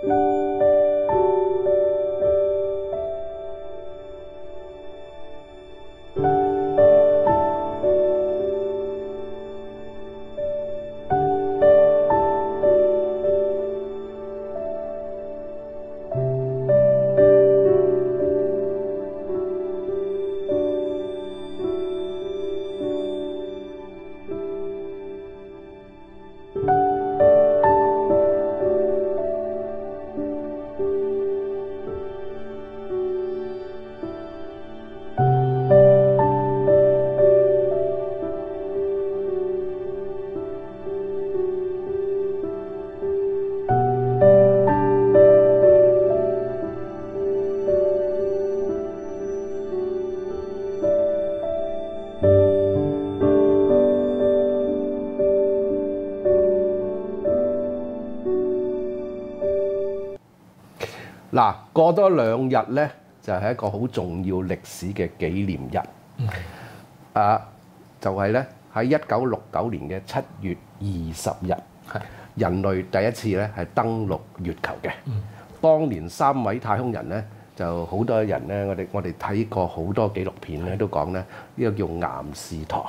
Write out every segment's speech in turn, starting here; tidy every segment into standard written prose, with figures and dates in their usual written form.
嗱，過多2日咧，就係一個好重要歷史嘅紀念日。就係咧喺1969年嘅7月20日，人類第一次咧係登陸月球嘅。當年3位太空人咧，就好多人咧，我哋睇過好多紀錄片咧，都講咧呢個叫岩士唐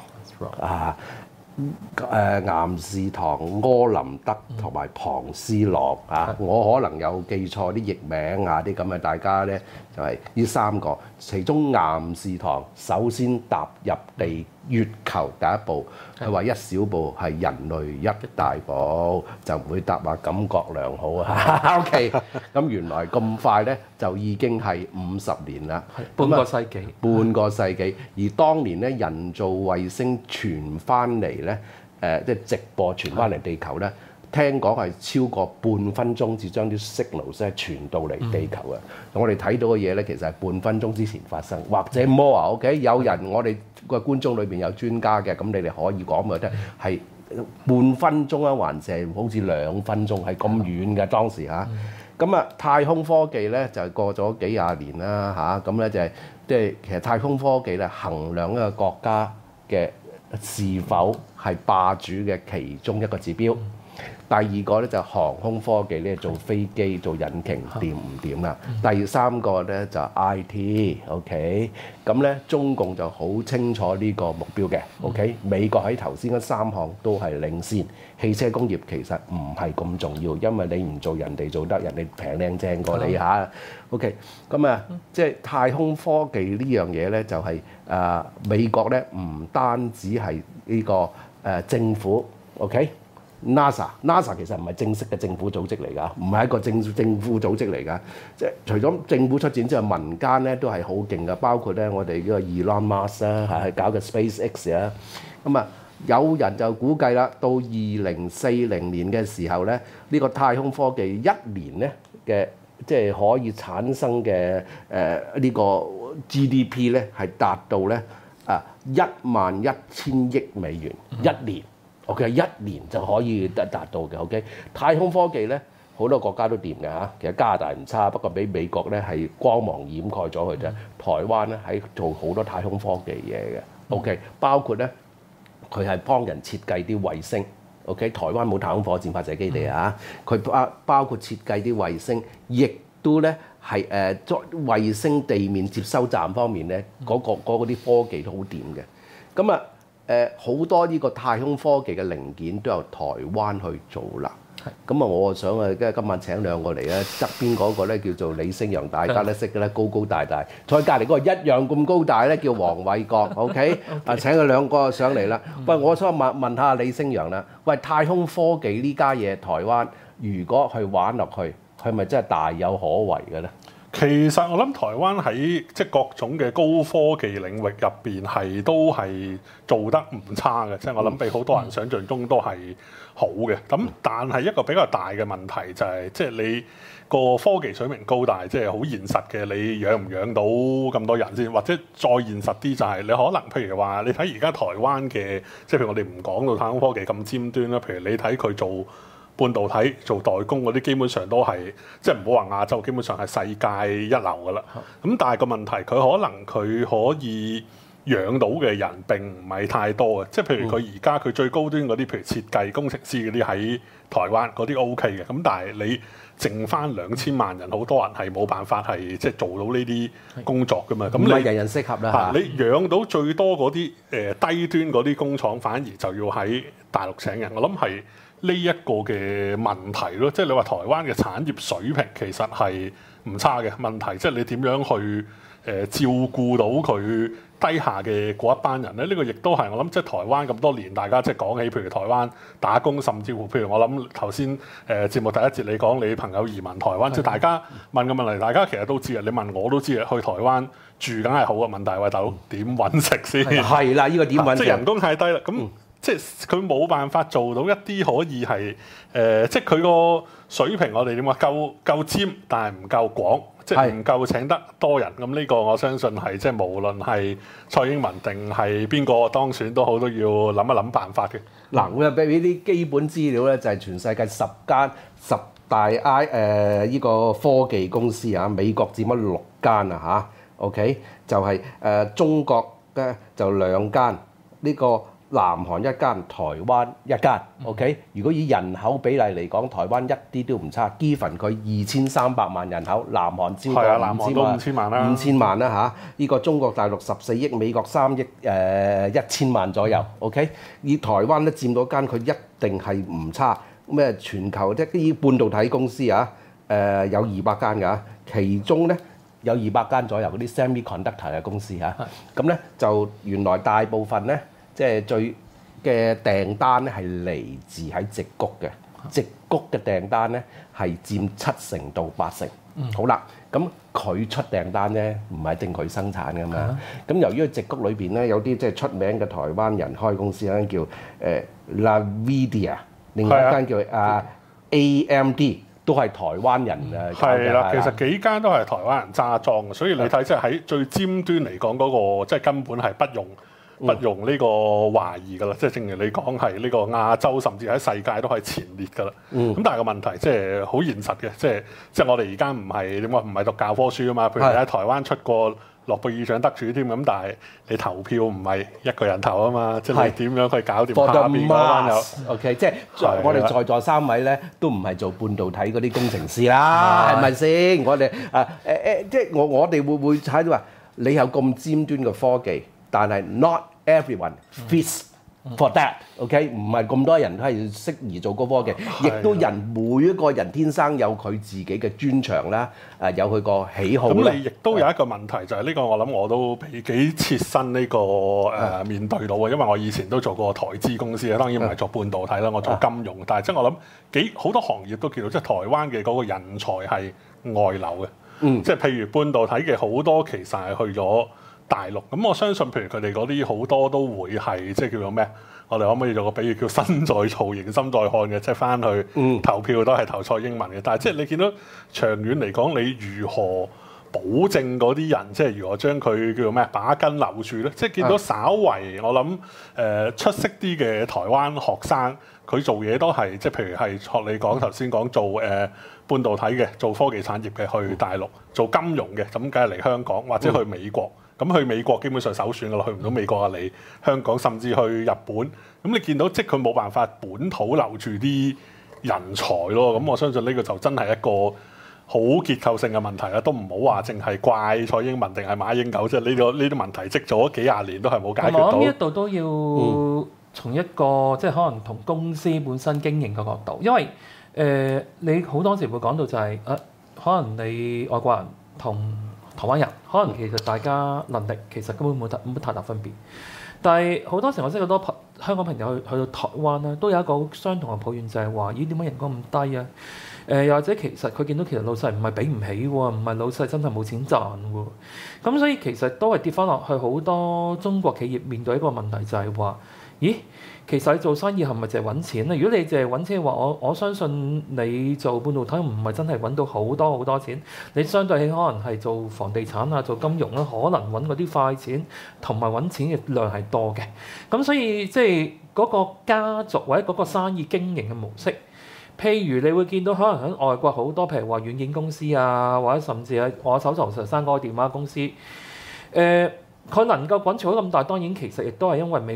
岩士唐、柯林德同埋龐斯洛我可能有記錯啲譯名啲咁嘅，大家咧就係呢3個。其中岩士唐首先踏入月球第一步，佢話一小步係人類一大步，就唔會答話感覺良好OK， 咁原來咁快咧就已經係50年啦， 半個世紀。 半個世紀，而當年咧人造衛星傳翻嚟咧，即係直播傳翻嚟地球咧，聽講係超過半分鐘至將啲 signal 傳到嚟地球嘅。我哋睇到嘅嘢咧，其實係半分鐘之前發生，或者 more OK。有人我哋個觀眾裏邊有專家嘅，咁你哋可以講俾我聽，係半分鐘啊，還是係好似2分鐘，係咁遠嘅當時嚇。咁太空科技咧就過咗幾廿年啦嚇，咁咧就係即係其實太空科技咧衡量一個國家嘅是否係霸主嘅其中一個指標。第二個咧就航空科技咧，做飛機做引擎掂唔掂啦？第3個咧就 IT，OK， 咁咧中共就好清楚呢個目標嘅，OK。美國喺頭先嗰3項都係領先，汽車工業其實唔係咁重要，因為你唔做人哋做得，人哋平靚正過你嚇，OK。咁即係太空科技呢樣嘢咧，就係美國咧唔單止係呢個政府 ，OK。NASA 其實唔係正式嘅政府組織嚟㗎，唔係一個政府組織嚟㗎。即係除咗政府出展之外，民間咧都係好勁㗎。包括咧我哋呢個 Elon Musk 啦，係搞嘅 SpaceX 啊。有人就估計啦，到2040年嘅時候咧，呢個太空科技1年咧嘅即係可以產生嘅呢個 GDP 咧係達到咧11000億美元1年。OK， 1年就可以達到嘅。OK， 太空科技咧好多國家都掂嘅嚇，其實加拿大唔差，不過俾美國咧係光芒掩蓋咗佢啫。台灣咧喺做好多太空科技嘢嘅。OK， 包括咧佢係幫人設計啲衛星。OK， 台灣冇太空火箭發射基地啊，佢包括設計啲衛星，亦都咧係衛星地面接收站方面咧嗰啲科技都好掂嘅。咁好多呢個太空科技嘅零件都由台灣去做啦。咁我想今晚請2個嚟咧，側邊嗰個咧叫做李星陽，大家都識嘅咧，高高大大。再隔離嗰個一樣咁高大咧，叫黃偉國。OK， 請佢2個上嚟啦。喂，我想問下李星陽啦。喂，太空科技呢家嘢，台灣如果去玩落去，係咪真係大有可為嘅咧？ 其實我諗台灣喺即係各種嘅高科技領域入邊都係做得唔差嘅，即係我諗比好多人想象中都係好嘅。咁但係一個比較大嘅問題就係即係你個科技水平高大，即係好現實嘅，你養唔養到咁多人先？或者再現實啲就係你可能譬如話你睇而家台灣嘅，即係譬如我哋唔講到太空科技咁尖端啦，譬如你睇佢做半導體做代工嗰啲，基本上都係即係唔好話亞洲，基本上係世界一流㗎啦。咁但係個問題，佢可能佢可以養到嘅人並唔係太多嘅。即係譬如佢而家佢最高端嗰啲，譬如設計工程師嗰啲喺台灣嗰啲 OK 嘅。咁但係你剩翻2000萬人，好多人係冇辦法係即係做到呢啲工作噶嘛。咁唔係人人適合啦你養到最多嗰啲低端嗰啲工廠，反而就要喺大陸請人。我諗係呢一個嘅問題咯。即係你話台灣嘅產業水平其實係唔差嘅，問題即係你點樣去照顧到佢低下嘅嗰一班人咧？呢個亦都係我諗，即係台灣咁多年，大家即係講起，譬如台灣打工，甚至乎譬如我諗頭先節目第一節你講你朋友移民台灣，即係大家問嘅問題，大家其實都知啊。你問我都知啊，去台灣住梗係好嘅，問題喂大佬點揾食先？ 係啦，呢個點揾食？ 即係人工太低啦，咁即係佢冇辦法做到一啲可以係即係佢個水平，我哋點話夠尖，但係唔夠廣。即係唔夠請得多人，咁呢個我相信係即係無論係蔡英文定係邊個當選都好，都要諗一諗辦法嘅。 嗱，我俾啲基本資料咧，就係全世界10大呢個科技公司啊，美國佔咗6間啊嚇 ，OK， 就係中國嘅就2間，呢個南韓1間，台灣1間 ，OK。如果以人口比例嚟講，台灣一啲都唔差 ，given 佢2300萬人口，南韓超過5000萬啦，5000萬啦嚇。呢個中國大陸14億，美國3億1000萬左右 ，OK。以台灣咧佔到間，佢一定係唔差。咩全球即係啲半導體公司啊，有200間㗎，其中咧有200間左右嗰啲 semiconductor 嘅公司嚇。咁咧就原來大部分咧。即係最嘅訂單咧係嚟自喺矽谷嘅，矽谷嘅訂單咧係佔7成到8成。好啦，咁佢出訂單咧唔係一定佢生產㗎嘛。咁由於矽谷裏邊咧有啲即係出名嘅台灣人開公司咧叫NVIDIA，另外一間叫AMD，都係台灣人係啦，其實幾間都係台灣人揸莊嘅，所以你睇即係喺最尖端嚟講嗰個，即係根本係不容呢個懷疑㗎啦，即係正如你講係呢個亞洲，甚至喺世界都係前列㗎啦。咁但係個問題即係好現實嘅，即係我哋而家唔係點講，唔係讀教科書啊嘛。譬如你喺台灣出過諾貝爾獎得主添，咁但係你投票唔係一個人投啊嘛，即係你點樣去搞掂下邊嗰班友 ？OK， 即係我哋在座3位咧都唔係做半導體嗰啲工程師啦，係咪先？我哋即係我哋會睇到話你有咁尖端嘅科技。但係 not everyone fits for that，OK？ 唔係咁多人都係適宜做高科技，亦都每一個人天生有佢自己嘅專長啦，有佢個喜好。 咁你亦都有一個問題，就係呢個我諗我都幾切身呢個面對到嘅，因為我以前都做過台資公司啊，當然唔係做半導體啦，我做金融，但係即係我諗好多行業都見到，即係台灣嘅嗰個人才係外流嘅，即係譬如半導體嘅好多其實係去咗大陸，咁我相信譬如佢哋嗰啲好多都會係即係叫做咩？我哋可唔可以做個比喻叫身在曹營心在漢嘅，即係翻去投票都係投蔡英文嘅。但係即係你見到長遠嚟講，你如何保證嗰啲人即係如何將佢叫做咩把根留住咧？即係見到稍為我諗出色啲嘅台灣學生，佢做嘢都係即係譬如係學你講頭先講做半導體嘅，做科技產業嘅去大陸，做金融嘅咁梗係嚟香港或者去美國。咁去美國基本上首選㗎啦，去唔到美國啊嚟香港，甚至去日本。咁你見到即係佢冇辦法本土留住啲人才咯。咁我相信呢個就真係一個好結構性嘅問題啦。都唔好話淨係怪蔡英文定係馬英九，即係呢啲問題積咗幾廿年都係冇解決到。 我呢一度都要從一個即係可能同公司本身經營嘅角度，因為你好多時會講到就係可能你外國人同台灣人可能其實大家能力其實根本冇乜太大分別，但係好多時我識好多香港朋友去到台灣咧，都有一個相同嘅抱怨，就係話咦點解人工咁低啊？又或者其實佢見到其實老細唔係俾唔起喎，唔係老細真係冇錢賺喎。咁所以其實都係跌翻落去，好多中國企業面對一個問題就係話，咦？其實你做生意係咪淨係揾錢咧？如果你淨係揾錢嘅話，我相信你做半導體唔係真係揾到好多錢。你相對起可能係做房地產啊、做金融啦，可能揾嗰啲快錢同埋揾錢嘅量係多嘅。咁所以即係嗰個家族或者嗰個生意經營嘅模式，譬如你會見到可能喺外國好多，譬如話軟件公司啊，或者甚至係我手頭上生嗰個電話公司，佢能夠滾潮咁大，當然其實亦都係因為美國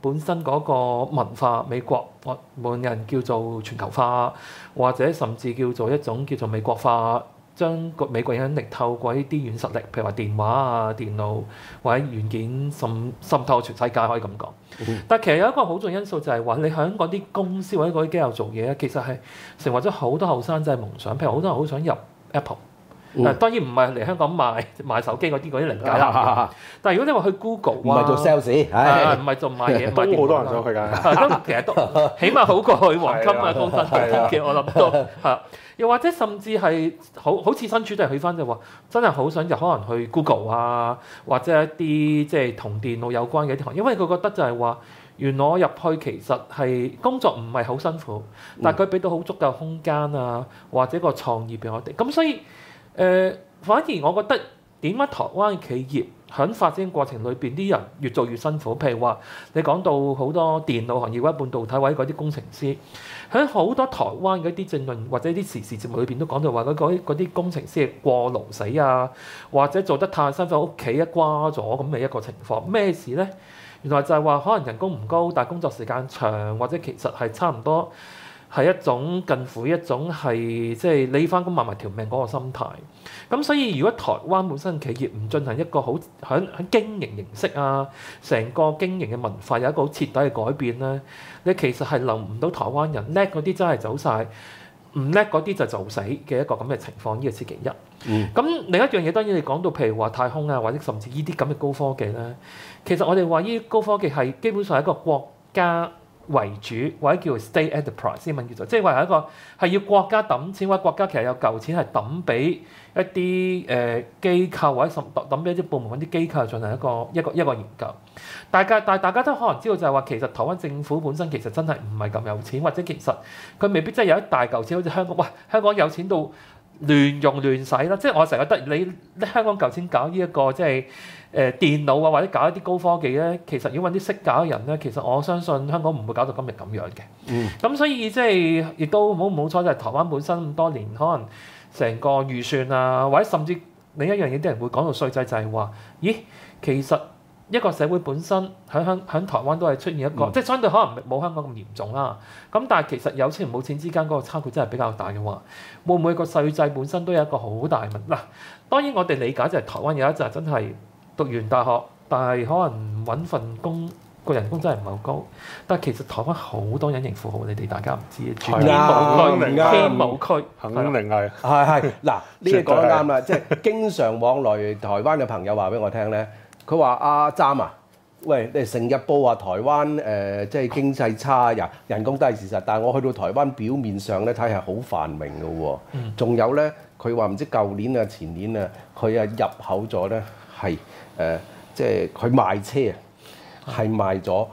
本身嗰個文化，美國我冇人叫做全球化，或者甚至叫做一種叫做美國化，將個美國影響力透過呢啲軟實力，譬如話電話啊、電腦或者軟件滲透全世界，可以咁講。但其實有一個好重要因素就係話，你喺嗰啲公司或者嗰啲機構做嘢咧，其實係成為咗好多後生仔夢想。譬如好多人好想入 Apple。當然唔係嚟香港賣手機嗰啲零件啦。但係如果你話去 Google 唔係做 sales， 唔係做賣嘢， 都好多人想去㗎。 都其實都起碼好過去黃金啊、高新嘅，我諗都係。又或者甚至係好似身處都係去翻就話，真係好想入可能去 Google 啊，或者一啲即係同電腦有關嘅一啲行業，因為佢覺得就係話，原來我入去其實係工作唔係好辛苦，但係佢俾到好足夠空間啊，或者個創意俾我哋。咁所以反而我覺得點解台灣企業喺發展過程裏邊啲人越做越辛苦？譬如話你講到好多電腦行業或者半導體或者嗰啲工程師，喺好多台灣嗰啲政論或者啲時事節目裏邊都講到話嗰啲工程師係過勞死啊，或者做得太辛苦，屋企一瓜咗咁嘅一個情況。咩事呢？原來就係話可能人工唔高，但係工作時間長，或者其實係差唔多。係一種近乎一種係即係你翻工賣埋條命嗰個心態。咁所以如果台灣本身企業唔進行一個好喺經營形式啊，成個經營嘅文化有一個好徹底嘅改變咧，你其實係留唔到台灣人，叻嗰啲真係走晒，唔叻嗰啲就做死嘅一個咁嘅情況。呢個係其一。咁另一樣嘢當然你講到譬如話太空啊，或者甚至呢啲咁嘅高科技咧，其實我哋話呢啲高科技係基本上係一個國家為主，或者叫做 state enterprise 英文叫做，即係話係一個係要國家抌錢，或者國家其實有嚿錢係抌俾一啲機構，或者甚至抌俾一啲部門揾啲機構進行一個研究。但係大家都可能知道就係話，其實台灣政府本身其實真係唔係咁有錢，或者其實佢未必真係有一大嚿錢，好似香港，哇！香港有錢到亂用亂使啦，即係我成日覺得你香港嚿錢搞呢一個即係電腦啊，或者搞一啲高科技咧，其實如果揾啲識搞嘅人咧，其實我相信香港唔會搞到今日咁樣嘅。咁所以即係亦都冇錯，就係台灣本身咁多年，可能成個預算啊，或者甚至另一樣嘢，啲人會講到稅制，就係話，咦，其實一個社會本身喺台灣都係出現一個，即係相對可能冇香港咁嚴重啦。咁但係其實有錢同冇錢之間嗰個差距真係比較大嘅話，會唔會個稅制本身都有一個好大問題？嗱，當然我哋理解就係台灣有一陣真係讀完大學，但係可能揾份工個人工真係唔係好高。但係其實台灣好多隱形富豪，你哋大家唔知嘅，住天母區， 肯定係。 係嗱，呢個講得啱啦，即係經常往來台灣嘅朋友話俾我聽咧。佢話：阿詹啊，喂，你成日報話台灣即係經濟差，人工都係事實。但係我去到台灣表面上咧睇係好繁榮嘅喎。仲有咧，佢話唔知舊年啊、前年啊，佢啊入口咗咧係即係佢賣車啊，係賣咗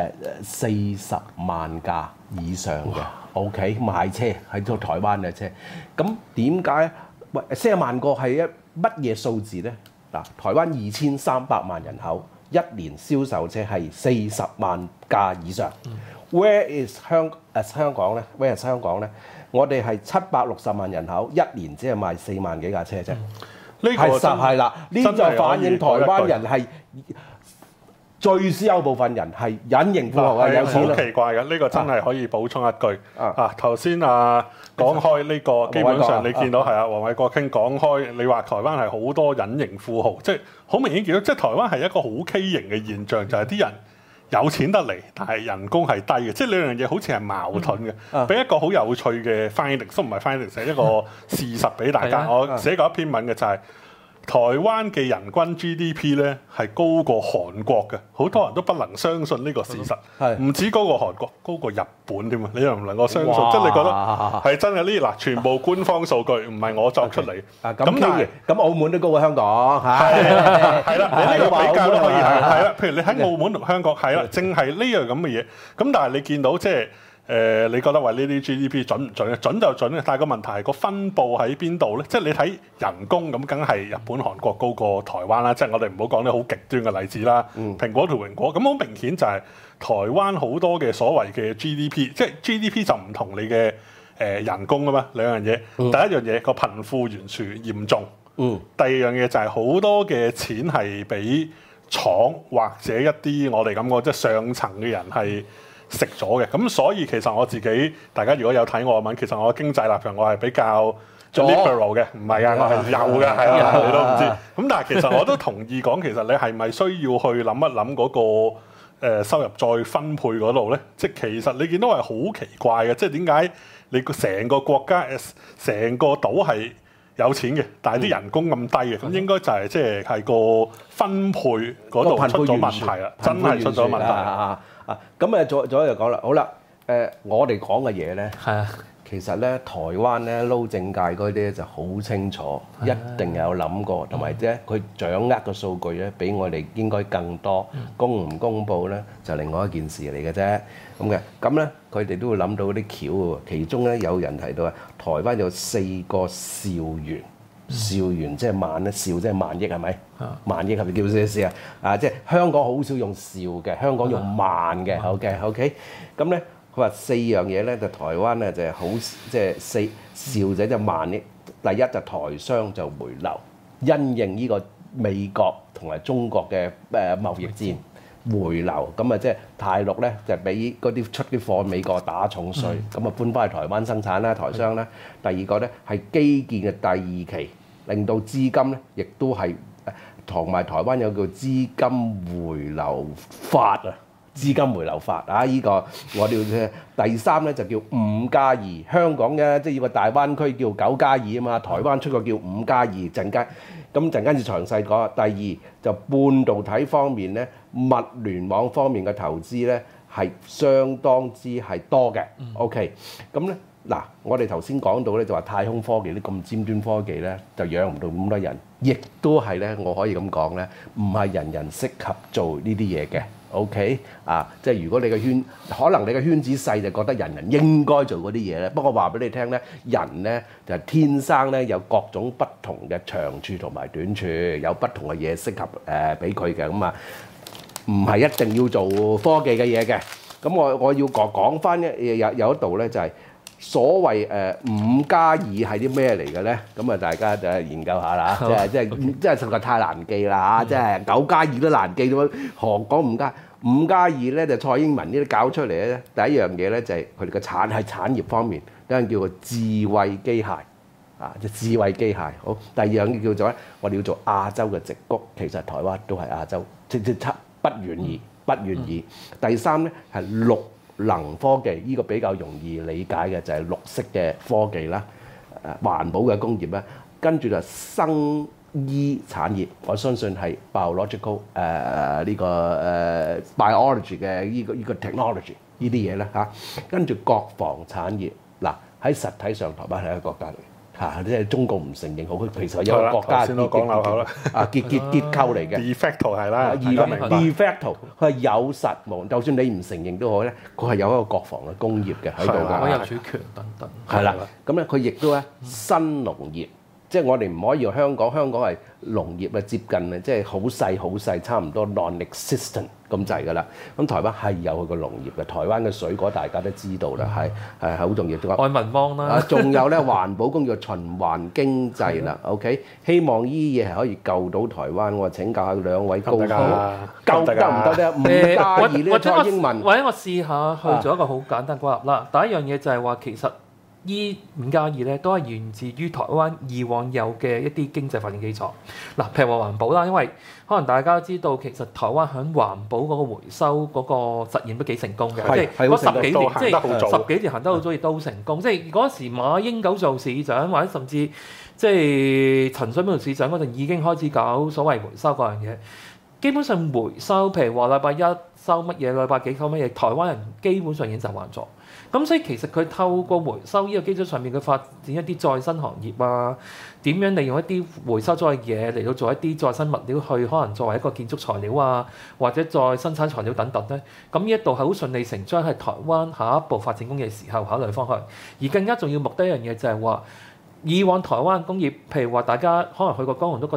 40萬架以上嘅。OK， 賣車喺到台灣嘅車。咁點解？喂，40萬個係一乜嘢數字咧？嗱，台灣2300萬人口，一年銷售車係40萬架以上。Where is 香港咧？Where is 香港咧？我哋係760萬人口，一年只係賣4萬幾架車啫。呢個係啦，呢就反映台灣人係最少有部分人係隱形富豪，係有錢。 好奇怪嘅，呢個真係可以補充一句。頭先講開呢個，基本上你見到係啊，黃偉國傾講開，你話台灣係好多隱形富豪，即係好明顯見到，即係台灣係一個好畸形嘅現象，就係啲人有錢得嚟，但係人工係低嘅，即係兩樣嘢好似係矛盾嘅。俾一個好有趣嘅 finding， 都唔係 finding， 係一個事實俾大家。我寫過一篇文嘅就係台灣嘅人均 GDP 咧係高過韓國嘅，好多人都不能相信呢個事實。唔止高過韓國，高過日本添啊！你又唔能夠相信，即係你覺得係真嘅呢？嗱，全部官方數據，唔係我作出嚟。 咁澳門都高過香港， 係啦，你呢個比較都可以係啦。譬如你喺澳門同香港係啦，正係呢樣咁嘅嘢。咁但係你見到即係。你覺得話呢啲 GDP 準唔準咧？準就準嘅，但係個問題係個分佈喺邊度咧？即係你睇人工咁，梗係日本、韓國高過台灣啦。即係我哋唔好講啲好極端嘅例子啦。蘋果同蘋果咁好明顯就係台灣好多嘅所謂嘅 GDP， 即係 GDP 就唔同你嘅人工啊嘛，兩樣嘢。第一樣嘢個貧富懸殊嚴重。第二樣嘢就係好多嘅錢係俾廠或者一啲我哋咁講即係上層嘅人係食咗嘅。咁所以其實我自己，大家如果有睇我嘅文，其實我嘅經濟立場我係比較 liberal 嘅，唔係啊，我係有嘅，係啊，你都唔知。咁但係其實我都同意講，其實你係咪需要去諗一諗嗰個收入再分配嗰度咧？即係其實你見到係好奇怪嘅，即係點解你成個國家成個島係有錢嘅，但係啲人工咁低嘅，咁應該就係即係個分配嗰度出咗問題啦，真係出咗問題啦。 咁左就講啦，好啦，我哋講嘅嘢咧， 係啊， 其實咧台灣咧撈政界嗰啲咧就好清楚，一定有諗過，同埋咧佢掌握嘅數據咧比我哋應該更多，公唔公佈咧就另外一件事嚟嘅啫。咁咧佢哋都會諗到啲橋喎，其中咧有人提到啊，台灣有4個兆元。兆元即係萬咧，兆即係萬億係咪？萬億係咪叫咩事啊？即係香港好少用兆嘅，香港用萬嘅。OK。咁咧佢話4樣嘢咧，就台灣咧就係好即係兆仔就萬億。第一就台商就回流，因應呢個美國同埋中國嘅貿易戰回流，咁啊即係大陸咧就俾嗰啲出啲貨美國打重稅，咁啊搬翻去台灣生產啦，台商啦。第二個咧係基建嘅第二期，令到資金咧亦都係同埋台灣有個資金回流法啊，資金回流法啊，呢個我哋要第三咧就叫5+2，香港嘅即係呢個大灣區叫9+2啊嘛，台灣出個叫5+2，陣間就詳細講。第二就半導體方面咧，物聯網方面嘅投資咧係相當之係多嘅。OK， 咁咧嗱，我哋頭先講到咧就話太空科技啲咁尖端科技咧就養唔到咁多人，亦都係咧我可以咁講咧，唔係人人適合做呢啲嘢嘅。OK 即係如果你個圈，可能你個圈子細就覺得人人應該做嗰啲嘢咧。不過話俾你聽咧，人咧就係天生咧有各種不同嘅長處同埋短處，有不同嘅嘢適合俾佢嘅。咁唔係一定要做科技嘅嘢嘅。咁我要講翻有一度咧就係所謂5+2係啲咩嚟嘅咧？咁啊大家就研究下啦，即係實在太難記啦嚇，即係9+2都難記到，何講5+2咧？就蔡英文呢啲搞出嚟咧，第一樣嘢咧就係佢哋嘅產業方面，一樣叫做智慧機械即智慧機械。好，第二樣叫做咧，我哋要做亞洲嘅矽谷，其實台灣都係亞洲，即不遠矣。第三咧係綠能科技，呢個比較容易理解嘅就係綠色嘅科技啦，環保嘅工業啦，跟住就生醫產業，我相信係 biological biology 嘅呢個 technology 呢啲嘢啦嚇，跟住國防產業嗱，喺實體上台灣係一個國家嚟。即係中共唔承認好，佢其實有一個國家結構嚟嘅。 de facto 係啦 ，de facto 佢係有實無，就算你唔承認都好咧，佢係有一個國防嘅工業嘅喺度㗎， 我有主權等等。 係啦，咁咧佢亦都咧新農業，即係我哋唔可以話香港係農業接近啊，即係好細，差唔多 non-existent 咁滯㗎啦。咁台灣係有佢個農業嘅，台灣嘅水果大家都知道啦，係好重要。 愛民幫啦， 仲有咧環保工業循環經濟啦。OK， 希望呢啲嘢係可以救到台灣。我請教下兩位高手，救得唔得咧？5+2呢個蔡英文， 或者我試下去做一個好簡單歸納啦。第一樣嘢就係話其實。依5+2咧都係源自於台灣以往有嘅一啲經濟發展基礎。嗱，譬如話環保啦，因為可能大家都知道其實台灣喺環保嗰個回收嗰個實驗都幾成功嘅，即係嗰10幾年，即係10幾年行得好早，亦都成功。即係嗰時馬英九做市長，或者甚至即係陳水扁做市長嗰陣已經開始搞所謂回收嗰樣嘢。基本上回收，譬如話禮拜一收乜嘢，禮拜幾收乜嘢，台灣人基本上已經習慣咗。咁所以其實佢透過回收呢個基礎上面，佢發展一啲再生行業啊，點樣利用一啲回收咗嘅嘢嚟到做一啲再生物料去可能作為一個建築材料啊，或者再生產材料等等咧。咁呢一度係好順理成章係台灣下一步發展工業時候考慮方向。而更加重要目的一樣嘢就係話，以往台灣工業，譬如話大家可能去過高雄都覺得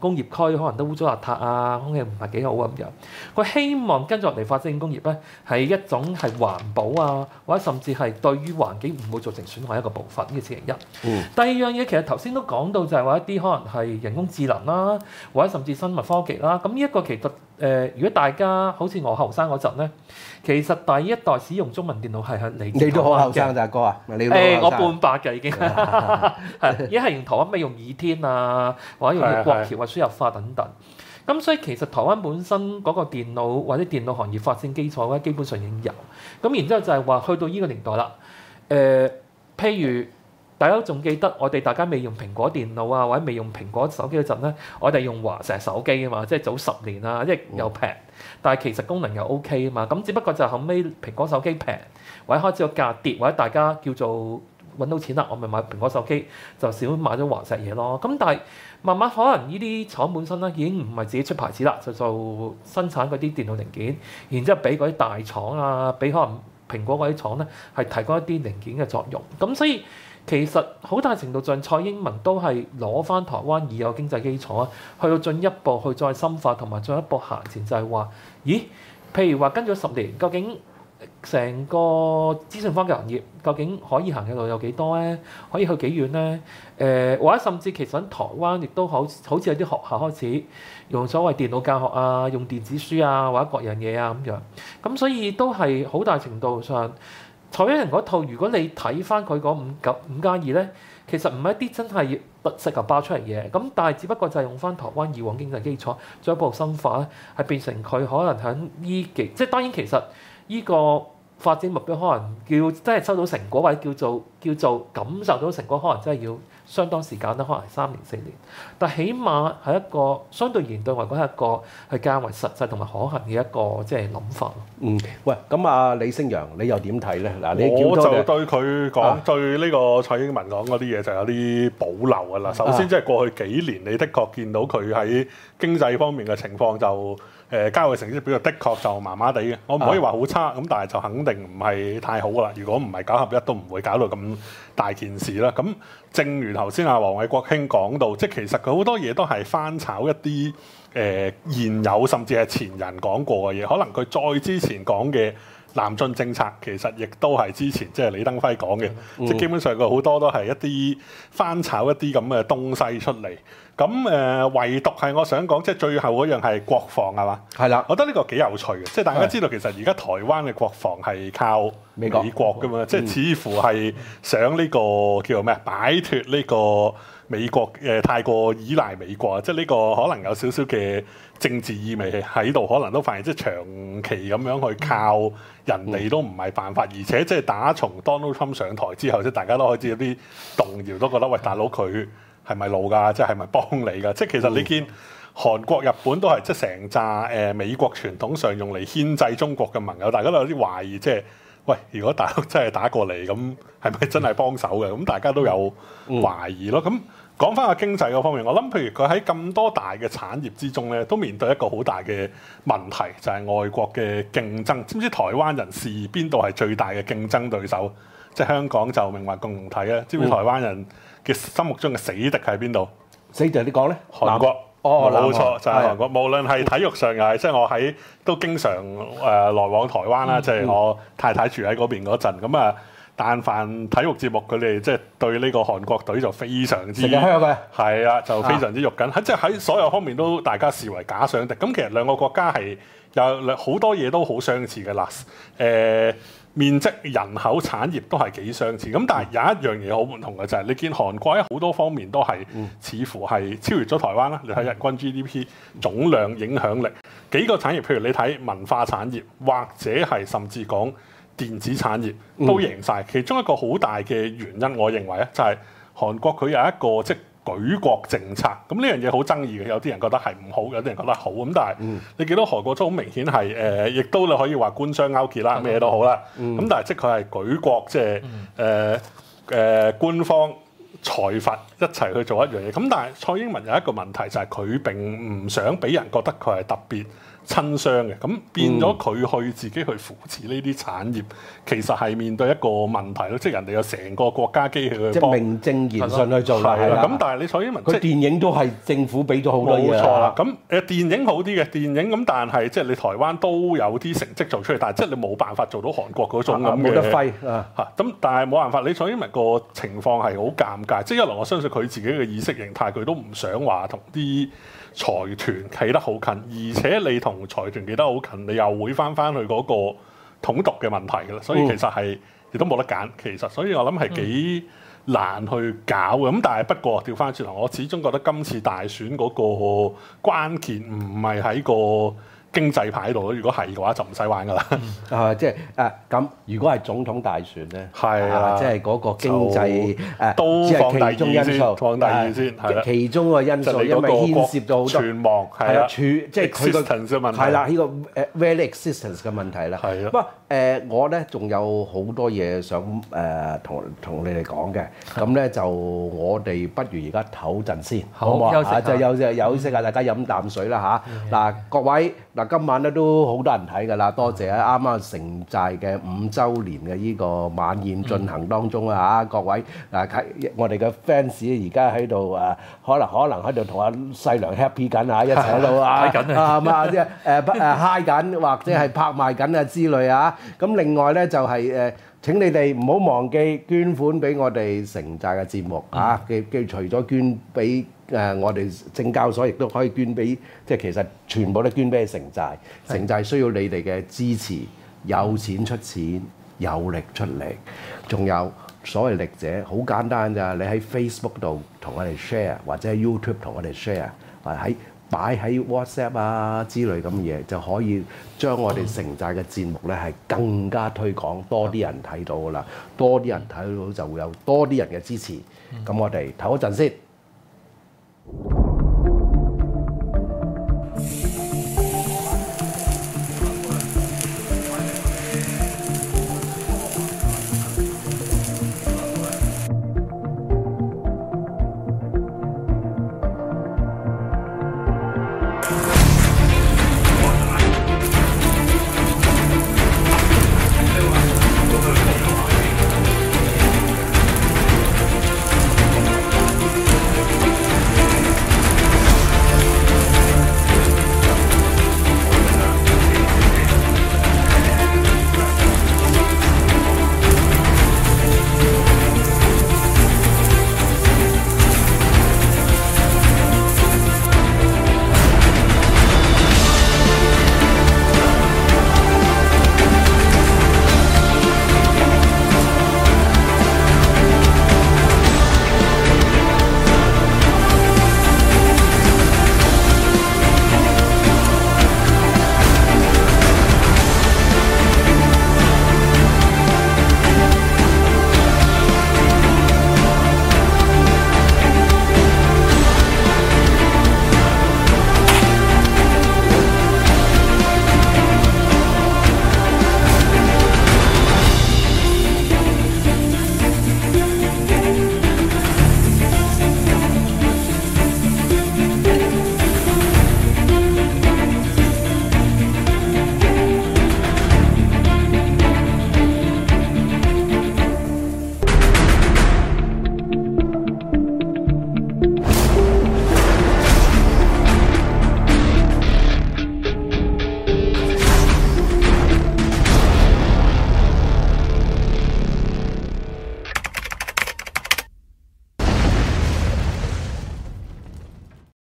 工業區可能都污糟邋遢啊，空氣唔係幾好咁樣。佢希望跟住落嚟發展工業咧係一種係環保啊，或者甚至係對於環境唔會造成損害一個部分，呢個先係一。第二樣嘢其實頭先都講到就係話一啲可能係人工智能啦，或者甚至生物科技啦。咁呢一個其實如果大家好似我後生嗰陣咧，其實第一代使用中文電腦係嚟自你都好後生咋哥啊？ 我半百嘅已經係，一係用台灣咪用倚天啊，或者用國橋啊輸入法等等。咁所以其實台灣本身嗰個電腦或者電腦行業發展基礎咧，基本上已經有。咁然之後就係話去到呢個年代啦，譬如大家都仲記得我哋大家未用蘋果電腦啊，或者未用蘋果手機嗰陣咧，我哋用華碩手機啊嘛，即係早10年啊，即係又平，但係其實功能又 OK 啊嘛。咁只不過就後尾蘋果手機平，或者開始個價跌，或者大家叫做揾到錢啦，我咪買蘋果手機，就少買咗華碩嘢咯。咁但係慢慢可能呢啲廠本身咧已經唔係自己出牌子啦，就做生產嗰啲電腦零件，然之後俾嗰啲大廠啊，俾可能蘋果嗰啲廠咧係提供一啲零件嘅作用。咁所以其實好大程度上，蔡英文都係攞翻台灣已有經濟基礎啊，去到進一步去再深化同埋進一步行前，就係話，咦？譬如話跟咗10年，究竟成個資訊科技行業究竟可以行嘅路有幾多咧？可以去幾遠咧？或者甚至其實喺台灣亦都好似有啲學校開始用所謂電腦教學啊，用電子書啊，或者各樣嘢啊咁樣。咁所以都係好大程度上。蔡英文嗰套，如果你睇翻佢嗰5+2咧，其實唔係一啲真係特色就爆出嚟嘅，咁但係只不過就係用翻台灣以往經濟基礎，進一步深化咧，係變成佢可能喺即係當然其實呢個發展目標可能真係收到成果，或者叫做感受到成果，可能真係要相當時間啦，可能係3年4年，但起碼係一個相對而言對我嚟講係一個係較為實際同埋可行嘅一個即係諗法。 喂，咁啊李星陽，你又點睇咧？嗱， 我就對佢講，對呢個蔡英文講嗰啲嘢就有啲保留㗎啦。首先即係過去幾年，你的確見到佢喺經濟方面嘅情況就交嘅成績表的確就麻麻地嘅。我唔可以話好差，咁但係就肯定唔係太好㗎啦。如果唔係9合1都唔會搞到咁大件事啦。咁正如頭先阿黃偉國兄講到，即係其實佢好多嘢都係翻炒一啲現有甚至係前人講過嘅嘢，可能佢再之前講嘅南進政策，其實亦都係之前即係李登輝講嘅，即係基本上佢好多都係一啲翻炒一啲咁嘅東西出嚟。咁唯獨係我想講，即係最後嗰樣係國防係嘛？係啦，我覺得呢個幾有趣嘅，即係大家知道其實而家台灣嘅國防係靠美國㗎嘛，即係似乎係想呢個叫做咩擺脱呢個美國太過依賴美國啊，即係呢個可能有少少嘅政治意味喺度，可能都發現即係長期咁樣去靠人哋都唔係辦法，而且即係打從 Donald Trump 上台之後，即係大家都開始有啲動搖，都覺得喂大佬佢係咪路㗎？即係係咪幫你㗎？即係其實你見韓國、日本都係即係成紮美國傳統上用嚟牽制中國嘅盟友，大家都有啲懷疑，即係喂，如果大陸真係打過嚟，咁係咪真係幫手嘅？咁大家都有懷疑咯。咁講翻個經濟嗰方面，我諗譬如佢喺咁多大嘅產業之中咧，都面對一個好大嘅問題，就係外國嘅競爭。知唔知台灣人視邊度係最大嘅競爭對手？即係香港就命運共同體啊！知唔知台灣人嘅心目中嘅死敵喺邊度？ 死敵你講咧？ 韓國。冇錯，就係韓國。無論係體育上又係，即係我喺都經常來往台灣啦，即係我太太住喺嗰邊嗰陣，咁啊，但凡體育節目佢哋即係對呢個韓國隊就非常之香嘅， 係啊，就非常之肉緊，即係喺所有方面都大家視為假想敵。咁其實兩個國家係有好多嘢都好相似嘅啦，面積、人口、產業都係幾相似，咁但係有一樣嘢好唔同嘅就係、是、你見韓國喺好多方面都係似乎係超越咗台灣啦。你睇人均 GDP 總量、影響力幾個產業，譬如你睇文化產業或者係甚至講電子產業都贏晒。其中一個好大嘅原因，我認為咧就係韓國佢有一個即舉國政策，咁呢樣嘢好爭議嘅，有啲人覺得係唔好，有啲人覺得好，咁但係你見到韓國都好明顯係亦都你可以話官商勾結啦，咩都好啦，咁但係即係佢係舉國即係官方財閥一齊去做一樣嘢，咁但係蔡英文有一個問題就係佢並唔想俾人覺得佢係特別親商嘅，咁變咗佢去自己去扶持呢啲產業，其實係面對一個問題咯，即係人哋有成個國家機器去幫， 即係名正言順去做啦。 係啦。咁但係你蔡英文佢電影都係政府俾咗好多嘢冇錯啦。咁電影好啲嘅電影，咁但係即係你台灣都有啲成績做出嚟，但係即係你冇辦法做到韓國嗰種咁嘅冇得揮啊。 咁但係冇辦法，你蔡英文個情況係好尷尬，即係一來我相信佢自己嘅意識形態，佢都唔想話同啲財團企得好近，而且你同財團企得好近，你又會翻去嗰個統獨嘅問題㗎啦，所以其實係亦都冇得揀。其實，所以我諗係幾難去搞嘅。咁但係不過調翻轉頭，我始終覺得今次大選嗰個關鍵唔係喺個經濟牌度咯。如果係嘅話，就唔使玩㗎啦。 即係咁，如果係總統大選咧， 係啊， 即係嗰個經濟都放第二先，放第二先，係啦。 其中個因素，因為牽涉到好多存亡，係啊， 即係佢個問題係啦，呢個very existence 嘅問題啦。 係啊。 不過我咧仲有好多嘢想同你哋講嘅，咁咧就我哋不如而家唞陣先，好唔好啊？就休息啊，大家飲啖水啦嚇。嗱，各位嗱，今晚咧都好多人睇㗎啦，多謝啊！啱啱城寨嘅5週年嘅呢個晚宴進行當中啊嚇，各位我哋嘅 fans 而家喺度可能喺度同阿細娘 happy 緊啊，一齊喺度啊即係high 緊或者係拍賣緊啊之類啊。咁另外咧就係請你哋唔好忘記捐款俾我哋城寨嘅節目啊！除咗捐俾我哋證交所，亦都可以捐俾，即係其實全部都捐俾城寨。城寨需要你哋嘅支持，有錢出錢，有力出力，仲有所謂力者好簡單咋，你喺 Facebook 度同我哋 share， 或者喺 YouTube 同我哋 share， 或者擺喺 WhatsApp 啊之類咁嘅嘢，就可以將我哋城寨嘅節目咧係更加推廣，多啲人睇到㗎啦，多啲人睇到就會有多啲人嘅支持。咁我哋唞一陣先。